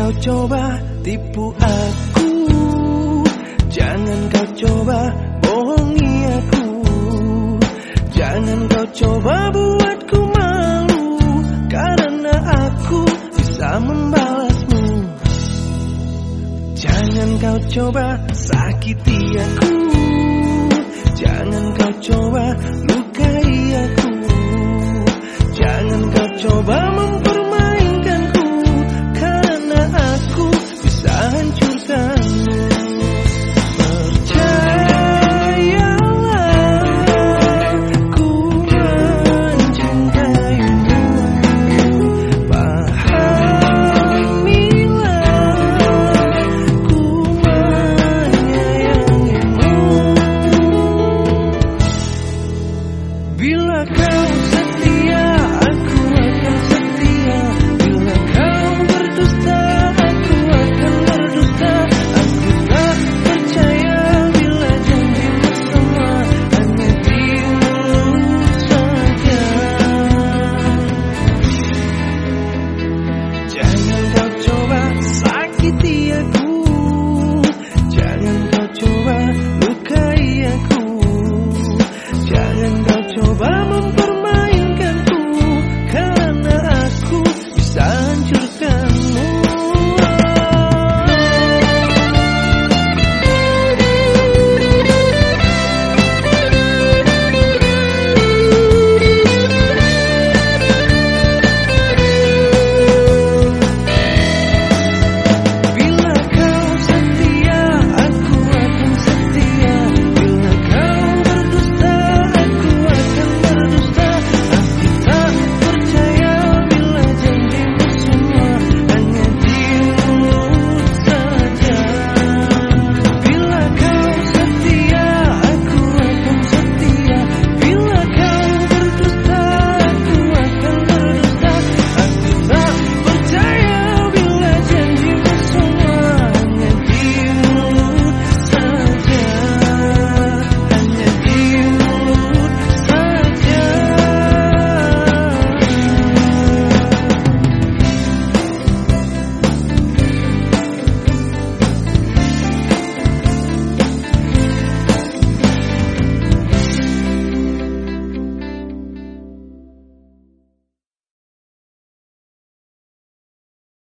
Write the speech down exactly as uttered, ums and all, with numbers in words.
kau coba tipu aku, jangan kau coba bohongi aku, jangan kau coba buatku malu, karena aku bisa membalasmu. Jangan kau coba sakiti aku, jangan kau coba lukai aku, jangan kau coba mempermainkanku, karena aku bisa hancurkanmu. Bila kau setia